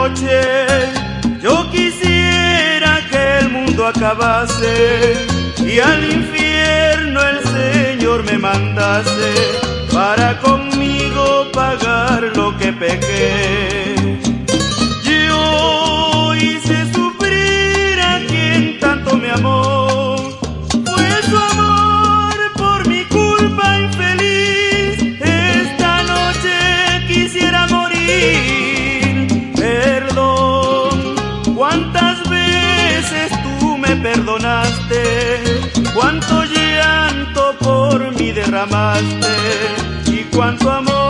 noche yo quisiera que el mundo acabase y al infierno el Señor me mandase para conmigo pagar lo que pequé. Yo hice sufrir a quien tanto me amó, fue su amor por mi culpa infeliz. Esta noche quisiera morir. Perdón, ¿cuántas veces tú me perdonaste? Cuánto llanto por mí derramaste y cuánto amor